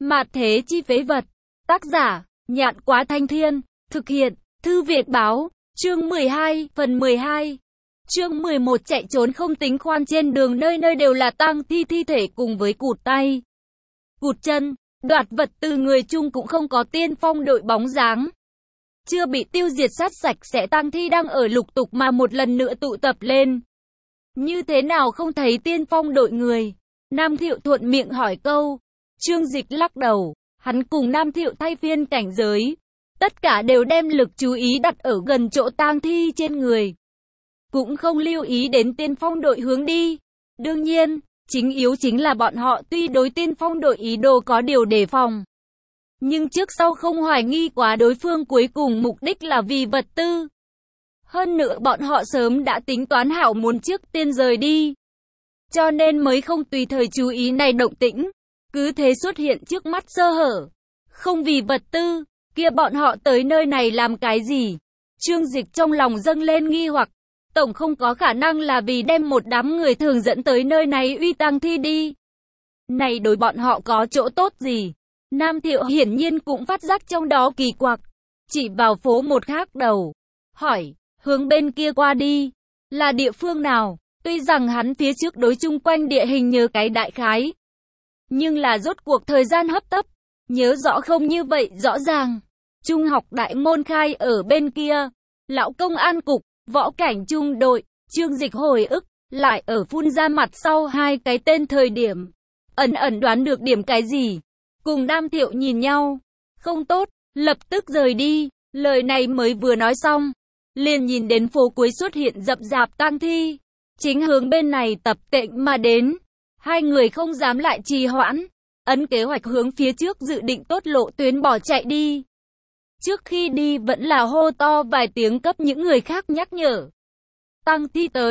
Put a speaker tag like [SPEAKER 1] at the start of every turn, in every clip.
[SPEAKER 1] Mạt thế chi phế vật. Tác giả, Nhạn Quá Thanh Thiên. Thực hiện, Thư Việt Báo. Chương 12, phần 12. Chương 11 chạy trốn không tính khoan, trên đường nơi nơi đều là tang thi thể cùng với cụt tay, cụt chân, đoạt vật từ người chung, cũng không có tiên phong đội bóng dáng. Chưa bị tiêu diệt sát sạch sẽ tang thi đang ở lục tục mà một lần nữa tụ tập lên. Như thế nào không thấy tiên phong đội người? Nam Thiệu thuận miệng hỏi câu. Trương Dịch lắc đầu, hắn cùng Nam Thiệu thay phiên cảnh giới. Tất cả đều đem lực chú ý đặt ở gần chỗ tang thi trên người. Cũng không lưu ý đến tiên phong đội hướng đi. Đương nhiên, chính yếu chính là bọn họ tuy đối tiên phong đội ý đồ có điều đề phòng, nhưng trước sau không hoài nghi quá đối phương cuối cùng mục đích là vì vật tư. Hơn nữa bọn họ sớm đã tính toán hảo muốn trước tiên rời đi, cho nên mới không tùy thời chú ý này động tĩnh. Cứ thế xuất hiện trước mắt sơ hở. Không vì vật tư, kia bọn họ tới nơi này làm cái gì? Trương Dịch trong lòng dâng lên nghi hoặc. Tổng không có khả năng là vì đem một đám người thường dẫn tới nơi này uy tang thi đi. Này đối bọn họ có chỗ tốt gì? Nam Thiệu hiển nhiên cũng phát giác trong đó kỳ quặc. Chỉ vào phố một khác đầu. Hỏi, hướng bên kia qua đi. Là địa phương nào? Tuy rằng hắn phía trước đối chung quanh địa hình nhớ cái đại khái, nhưng là rốt cuộc thời gian hấp tấp, nhớ rõ không như vậy rõ ràng. Trung học đại môn khai ở bên kia. Lão công an cục, võ cảnh trung đội. Trương Dịch hồi ức, lại ở phun ra mặt sau hai cái tên thời điểm. Ẩn ẩn đoán được điểm cái gì. Cùng Nam Thiệu nhìn nhau. Không tốt, lập tức rời đi. Lời này mới vừa nói xong, liền nhìn đến phố cuối xuất hiện rậm rạp tang thi. Chính hướng bên này tập tễnh mà đến. Hai người không dám lại trì hoãn. Ấn kế hoạch hướng phía trước dự định tốt lộ tuyến bỏ chạy đi. Trước khi đi vẫn là hô to vài tiếng cấp những người khác nhắc nhở. Tang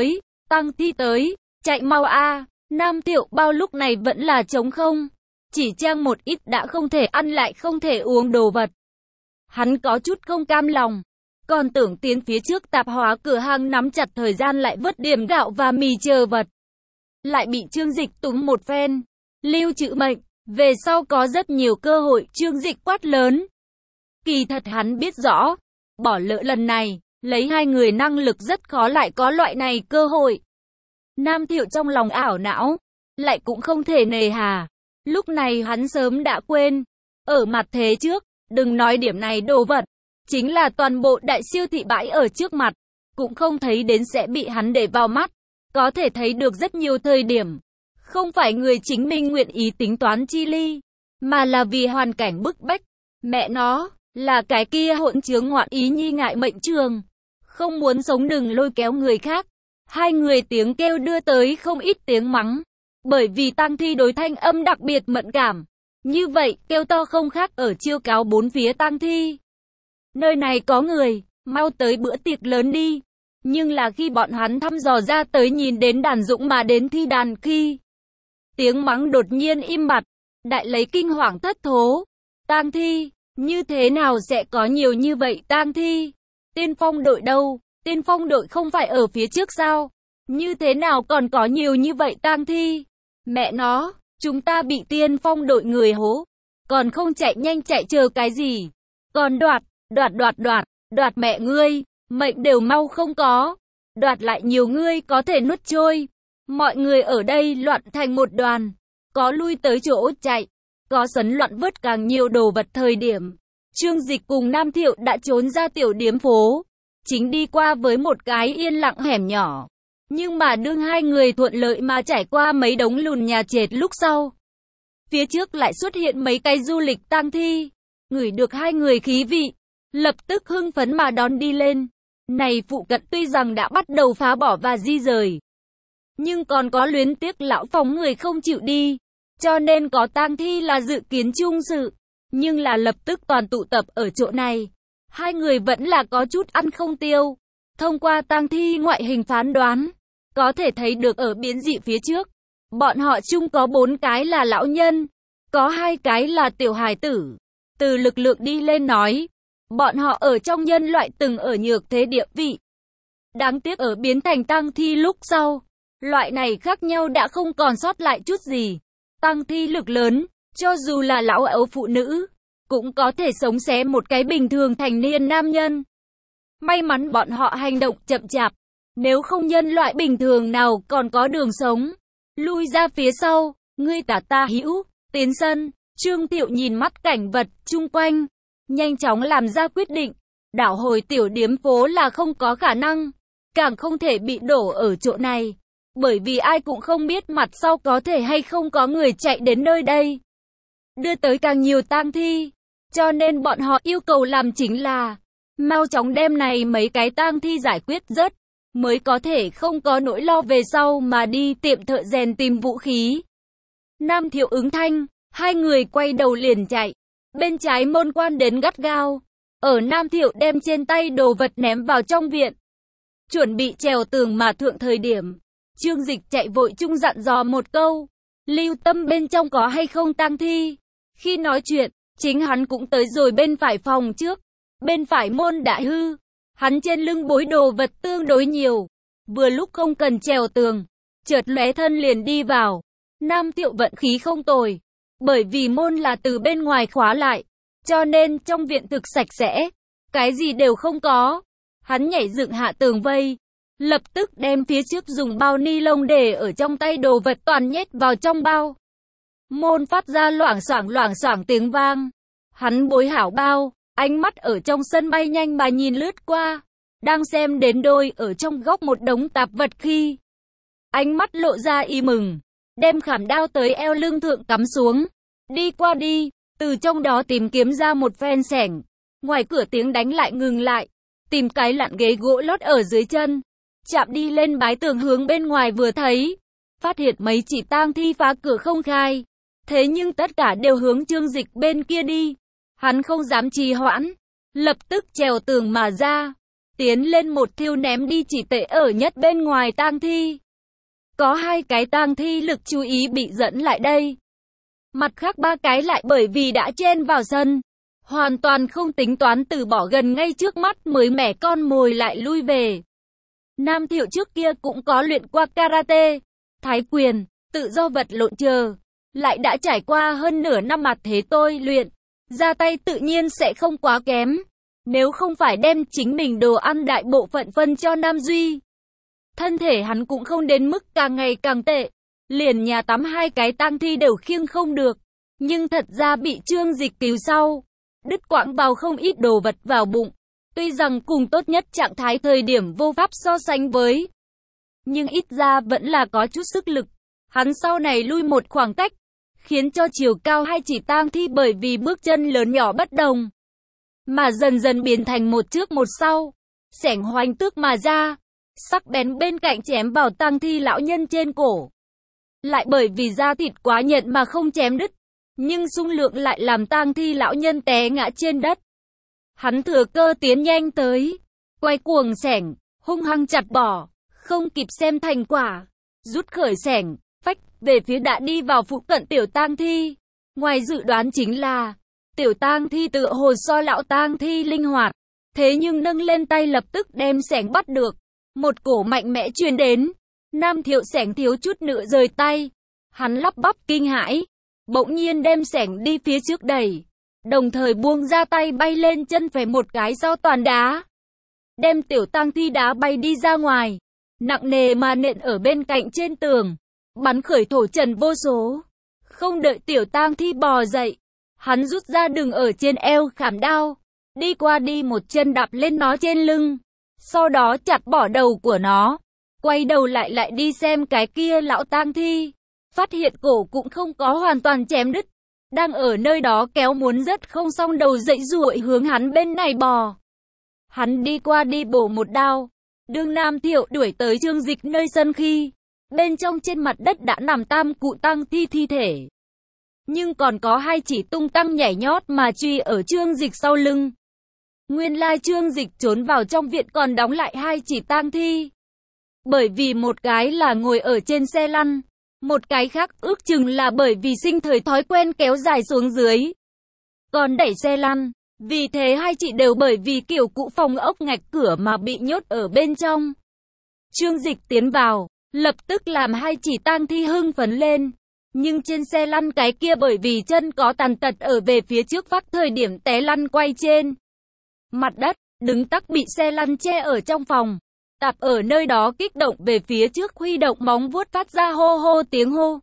[SPEAKER 1] thi tới, chạy mau a. Nam Thiệu bao lúc này vẫn là trống không. Chỉ trang một ít đã không thể ăn lại không thể uống đồ vật. Hắn có chút không cam lòng. Còn tưởng tiến phía trước tạp hóa cửa hàng nắm chặt thời gian lại vớt điểm gạo và mì chờ vật. Lại bị Trương Dịch túm một phen. Lưu trữ mệnh, về sau có rất nhiều cơ hội. Trương Dịch quát lớn. Kỳ thật hắn biết rõ, bỏ lỡ lần này, lấy hai người năng lực rất khó lại có loại này cơ hội. Nam Thiệu trong lòng ảo não, lại cũng không thể nề hà. Lúc này hắn sớm đã quên. Ở mặt thế trước, đừng nói điểm này đồ vật, chính là toàn bộ đại siêu thị bãi ở trước mặt, cũng không thấy đến sẽ bị hắn để vào mắt. Có thể thấy được rất nhiều thời điểm, không phải người chính mình nguyện ý tính toán chi ly, mà là vì hoàn cảnh bức bách. Mẹ nó, là cái kia hỗn chướng ngoạn ý nhi ngại mệnh trường. Không muốn sống đừng lôi kéo người khác. Hai người tiếng kêu đưa tới không ít tiếng mắng. Bởi vì tang thi đối thanh âm đặc biệt mẫn cảm. Như vậy, kêu to không khác ở chiêu cáo bốn phía tang thi. Nơi này có người, mau tới bữa tiệc lớn đi. Nhưng là khi bọn hắn thăm dò ra tới nhìn đến đàn dũng mà đến thi đàn khi, tiếng mắng đột nhiên im bặt. Đại lấy kinh hoàng thất thố. Tang thi, như thế nào sẽ có nhiều như vậy tang thi? Tiên phong đội đâu? Tiên phong đội không phải ở phía trước sao? Như thế nào còn có nhiều như vậy tang thi? Mẹ nó, chúng ta bị tiên phong đội người hố. Còn không chạy nhanh chạy chờ cái gì? Còn đoạt mẹ ngươi, mệnh đều mau không có. Đoạt lại nhiều ngươi có thể nuốt trôi. Mọi người ở đây loạn thành một đoàn. Có lui tới chỗ chạy, có sấn loạn vớt càng nhiều đồ vật thời điểm. Trương Dịch cùng Nam Thiệu đã trốn ra tiểu điếm phố. Chính đi qua với một cái yên lặng hẻm nhỏ. Nhưng mà đương hai người thuận lợi mà trải qua mấy đống lùn nhà trệt lúc sau, phía trước lại xuất hiện mấy cái du lịch tang thi. Ngửi được hai người khí vị, lập tức hưng phấn mà đón đi lên. Này phụ cận tuy rằng đã bắt đầu phá bỏ và di rời, nhưng còn có luyến tiếc lão phóng người không chịu đi. Cho nên có tang thi là dự kiến chung sự. Nhưng là lập tức toàn tụ tập ở chỗ này. Hai người vẫn là có chút ăn không tiêu. Thông qua tang thi ngoại hình phán đoán, có thể thấy được ở biến dị phía trước, bọn họ chung có 4 cái là lão nhân, có 2 cái là tiểu hài tử. Từ lực lượng đi lên nói, bọn họ ở trong nhân loại từng ở nhược thế địa vị. Đáng tiếc ở biến thành tang thi lúc sau, loại này khác nhau đã không còn sót lại chút gì. Tang thi lực lớn, Cho dù là lão ấu phụ nữ, cũng có thể sống xé một cái bình thường thành niên nam nhân. May mắn bọn họ hành động chậm chạp, nếu không nhân loại bình thường nào còn có đường sống. Lui ra phía sau, ngươi tả ta hữu, tiến sân. Trương Thiệu nhìn mắt cảnh vật chung quanh, nhanh chóng làm ra quyết định. Đảo hồi tiểu điếm phố là không có khả năng, càng không thể bị đổ ở chỗ này. Bởi vì ai cũng không biết mặt sau có thể hay không có người chạy đến nơi đây, đưa tới càng nhiều tang thi. Cho nên bọn họ yêu cầu làm chính là mau chóng đem này mấy cái tang thi giải quyết rớt, mới có thể không có nỗi lo về sau mà đi tiệm thợ rèn tìm vũ khí. Nam Thiệu ứng thanh, hai người quay đầu liền chạy. Bên trái môn quan đến gắt gao. Ở Nam Thiệu đem trên tay đồ vật ném vào trong viện, chuẩn bị trèo tường mà thượng thời điểm, Trương Dịch chạy vội chung dặn dò một câu, lưu tâm bên trong có hay không tang thi. Khi nói chuyện, chính hắn cũng tới rồi bên phải phòng trước. Bên phải môn đã hư, hắn trên lưng bối đồ vật tương đối nhiều, vừa lúc không cần trèo tường, chợt lóe thân liền đi vào. Nam Thiệu vận khí không tồi, bởi vì môn là từ bên ngoài khóa lại, cho nên trong viện thực sạch sẽ, cái gì đều không có. Hắn nhảy dựng hạ tường vây, lập tức đem phía trước dùng bao ni lông để ở trong tay đồ vật toàn nhét vào trong bao. Môn phát ra loảng xoảng tiếng vang. Hắn bối hảo bao, ánh mắt ở trong sân bay nhanh mà nhìn lướt qua, đang xem đến đôi ở trong góc một đống tạp vật khi ánh mắt lộ ra ý mừng, đem khảm đao tới eo lưng thượng cắm xuống, đi qua đi, từ trong đó tìm kiếm ra một phen xẻng. Ngoài cửa tiếng đánh lại ngừng lại, tìm cái lặn ghế gỗ lót ở dưới chân, chạm đi lên bái tường hướng bên ngoài vừa thấy, phát hiện mấy chỉ tang thi phá cửa không khai, thế nhưng tất cả đều hướng Trương Dịch bên kia đi. Hắn không dám trì hoãn, lập tức trèo tường mà ra, tiến lên một thiêu ném đi chỉ tệ ở nhất bên ngoài tang thi. Có hai cái tang thi lực chú ý bị dẫn lại đây, mặt khác ba cái lại bởi vì đã chen vào sân, hoàn toàn không tính toán từ bỏ gần ngay trước mắt mới mẻ con mồi lại lui về. Nam Thiệu trước kia cũng có luyện qua karate, thái quyền, tự do vật lộn chờ, lại đã trải qua hơn nửa năm mặt thế tôi luyện, ra tay tự nhiên sẽ không quá kém. Nếu không phải đem chính mình đồ ăn đại bộ phận phân cho Nam Duy, thân thể hắn cũng không đến mức càng ngày càng tệ. Liền nhà tắm hai cái tang thi đều khiêng không được. Nhưng thật ra bị Trương Dịch cứu sau, đứt quãng vào không ít đồ vật vào bụng. Tuy rằng cùng tốt nhất trạng thái thời điểm vô pháp so sánh với, nhưng ít ra vẫn là có chút sức lực. Hắn sau này lui một khoảng cách, khiến cho chiều cao hai chỉ tang thi bởi vì bước chân lớn nhỏ bất đồng, mà dần dần biến thành một trước một sau. Xẻng hoành tước mà ra, sắc bén bên cạnh chém vào tang thi lão nhân trên cổ. Lại bởi vì da thịt quá nhợt mà không chém đứt, nhưng xung lượng lại làm tang thi lão nhân té ngã trên đất. Hắn thừa cơ tiến nhanh tới, quay cuồng xẻng, hung hăng chặt bỏ, không kịp xem thành quả, rút khởi xẻng, phách về phía đã đi vào phụ cận tiểu tang thi. Ngoài dự đoán chính là, tiểu tang thi tựa hồ so lão tang thi linh hoạt, thế nhưng nâng lên tay lập tức đem xẻng bắt được. Một cổ mạnh mẽ truyền đến, Nam Thiệu xẻng thiếu chút nữa rời tay. Hắn lắp bắp kinh hãi, bỗng nhiên đem xẻng đi phía trước đẩy, đồng thời buông ra tay bay lên chân phải một cái sau toàn đá, đem tiểu tang thi đá bay đi ra ngoài, nặng nề mà nện ở bên cạnh trên tường, bắn khởi thổ trần vô số. Không đợi tiểu tang thi bò dậy, hắn rút ra đừng ở trên eo khảm đao, đi qua đi một chân đạp lên nó trên lưng, sau đó chặt bỏ đầu của nó, quay đầu lại đi xem cái kia lão tang thi, phát hiện cổ cũng không có hoàn toàn chém đứt, đang ở nơi đó kéo muốn rất không xong đầu dậy ruội hướng hắn bên này bò. Hắn đi qua đi bổ một đao, đương Nam Thiệu đuổi tới Trương Dịch nơi sân khi, bên trong trên mặt đất đã nằm tam cụ tang thi thi thể. Nhưng còn có hai chỉ tung tăng nhảy nhót mà truy ở Trương Dịch sau lưng. Nguyên lai Trương Dịch trốn vào trong viện còn đóng lại hai chỉ tang thi. Bởi vì một cái là ngồi ở trên xe lăn, một cái khác ước chừng là bởi vì sinh thời thói quen kéo dài xuống dưới, còn đẩy xe lăn. Vì thế hai chị đều bởi vì kiểu cũ phòng ốc ngạch cửa mà bị nhốt ở bên trong. Trương Dịch tiến vào, lập tức làm hai chỉ tang thi hưng phấn lên. Nhưng trên xe lăn cái kia bởi vì chân có tàn tật ở về phía trước vác thời điểm té lăn quay trên mặt đất, đứng tắc bị xe lăn che ở trong phòng. Tạp ở nơi đó kích động về phía trước huy động móng vuốt phát ra hô hô tiếng hô.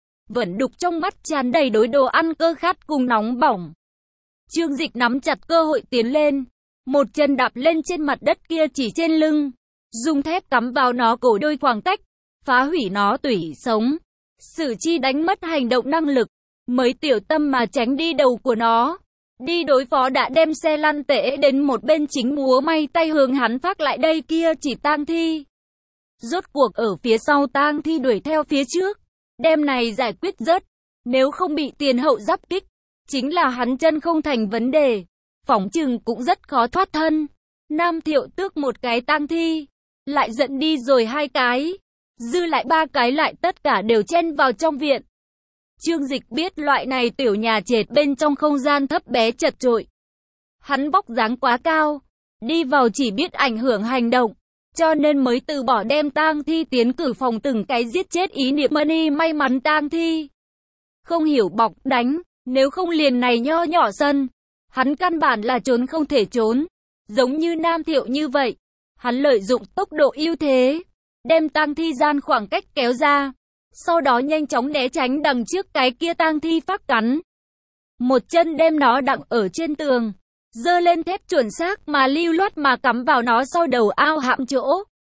[SPEAKER 1] Vẫn đục trong mắt tràn đầy đối đồ ăn cơ khát cùng nóng bỏng. Trương Dịch nắm chặt cơ hội tiến lên. Một chân đạp lên trên mặt đất kia chỉ trên lưng. Dùng thép cắm vào nó cổ đôi khoảng cách. Phá hủy nó tủy sống. Sử chi đánh mất hành động năng lực. Mới tiểu tâm mà tránh đi đầu của nó. Đi đối phó đã đem xe lăn tễ đến một bên chính múa may tay hướng hắn phát lại đây kia chỉ tang thi. Rốt cuộc ở phía sau tang thi đuổi theo phía trước. Đem này giải quyết rớt. Nếu không bị tiền hậu giáp kích. Chính là hắn chân không thành vấn đề. Phỏng chừng cũng rất khó thoát thân. Nam Thiệu tước một cái tang thi. Lại dẫn đi rồi 2 cái. Dư lại 3 cái lại tất cả đều chen vào trong viện. Trương Dịch biết loại này tiểu nhà trệt bên trong không gian thấp bé chật chội. Hắn vóc dáng quá cao. Đi vào chỉ biết ảnh hưởng hành động. Cho nên mới từ bỏ đem tang thi tiến cử phòng từng cái giết chết ý niệm money may mắn tang thi. Không hiểu bọc đánh. Nếu không liền này nho nhỏ sân. Hắn căn bản là trốn không thể trốn. Giống như Nam Thiệu như vậy. Hắn lợi dụng tốc độ ưu thế. Đem tang thi gian khoảng cách kéo ra. Sau đó nhanh chóng né tránh đằng trước cái kia tang thi phát cắn. Một chân đem nó đặng ở trên tường. Dơ lên thép chuẩn xác mà lưu loát mà cắm vào nó sau đầu ao hạm chỗ.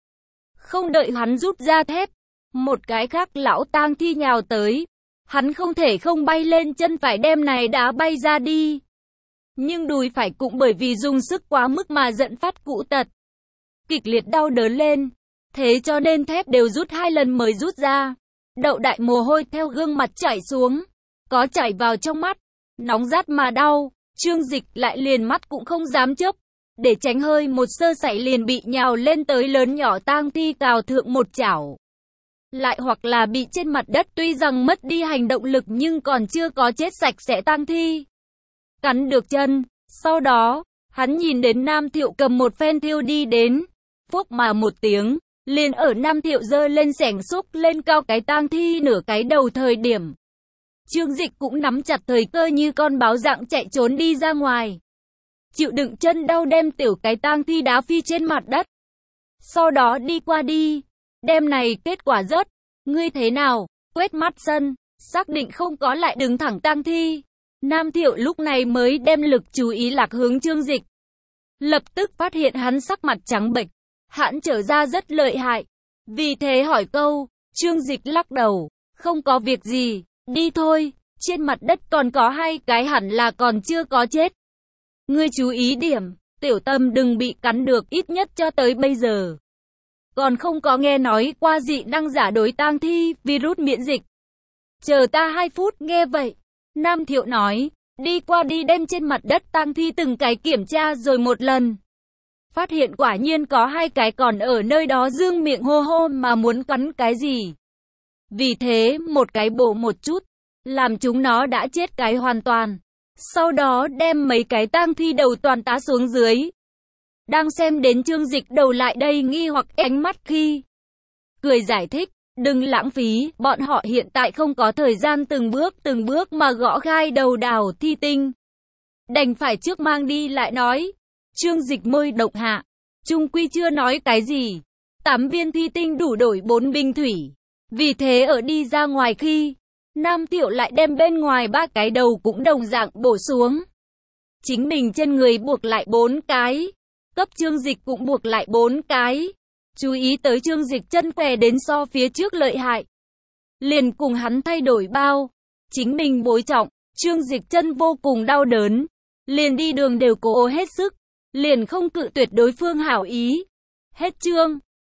[SPEAKER 1] Không đợi hắn rút ra thép. Một cái khác lão tang thi nhào tới. Hắn không thể không bay lên chân phải đem này đá bay ra đi. Nhưng đùi phải cũng bởi vì dùng sức quá mức mà dẫn phát cụ tật. Kịch liệt đau đớn lên. Thế cho nên thép đều rút 2 lần mới rút ra. Đậu đại mồ hôi theo gương mặt chảy xuống. Có chảy vào trong mắt. Nóng rát mà đau. Trương Dịch lại liền mắt cũng không dám chớp. Để tránh hơi một sơ sẩy liền bị nhào lên tới lớn nhỏ tang thi cào thượng một chảo. Lại hoặc là bị trên mặt đất tuy rằng mất đi hành động lực nhưng còn chưa có chết sạch sẽ tang thi. Cắn được chân. Sau đó, hắn nhìn đến Nam Thiệu cầm một phen thiêu đi đến. Phốc mà một tiếng. Liền ở Nam Thiệu giơ lên xẻng xúc lên cao cái tang thi nửa cái đầu thời điểm. Trương Dịch cũng nắm chặt thời cơ như con báo dạng chạy trốn đi ra ngoài. Chịu đựng chân đau đem tiểu cái tang thi đá phi trên mặt đất. Sau đó đi qua đi. Đem này kết quả rớt. Ngươi thế nào? Quét mắt sân. Xác định không có lại đứng thẳng tang thi. Nam Thiệu lúc này mới đem lực chú ý lạc hướng Trương Dịch. Lập tức phát hiện hắn sắc mặt trắng bệch. Hãn trở ra rất lợi hại. Vì thế hỏi câu. Trương Dịch lắc đầu. Không có việc gì. Đi thôi. Trên mặt đất còn có 2 cái hẳn là còn chưa có chết. Ngươi chú ý điểm. Tiểu Tâm đừng bị cắn được ít nhất cho tới bây giờ. Còn không có nghe nói qua dị năng giả đối tang thi, virus miễn dịch. Chờ ta 2 phút nghe vậy. Nam Thiệu nói. Đi qua đi đem trên mặt đất tang thi từng cái kiểm tra rồi một lần. Phát hiện quả nhiên có 2 cái còn ở nơi đó dương miệng hô hô mà muốn cắn cái gì. Vì thế một cái bổ một chút. Làm chúng nó đã chết cái hoàn toàn. Sau đó đem mấy cái tang thi đầu toàn tá xuống dưới. Đang xem đến Trương Dịch đầu lại đây nghi hoặc ánh mắt khi. Cười giải thích. Đừng lãng phí. Bọn họ hiện tại không có thời gian từng bước mà gõ gai đầu đào thi tinh. Đành phải trước mang đi lại nói. Trương Dịch môi độc hạ. Trung quy chưa nói cái gì. 8 viên thi tinh đủ đổi 4 bình thủy. Vì thế ở đi ra ngoài khi. Nam Thiệu lại đem bên ngoài 3 cái đầu cũng đồng dạng bổ xuống. Chính mình trên người buộc lại 4 cái. Cấp Trương Dịch cũng buộc lại 4 cái. Chú ý tới Trương Dịch chân què đến so phía trước lợi hại. Liền cùng hắn thay đổi bao. Chính mình bối trọng. Trương Dịch chân vô cùng đau đớn. Liền đi đường đều cố hết sức. Liền không cự tuyệt đối phương hảo ý. Hết chương.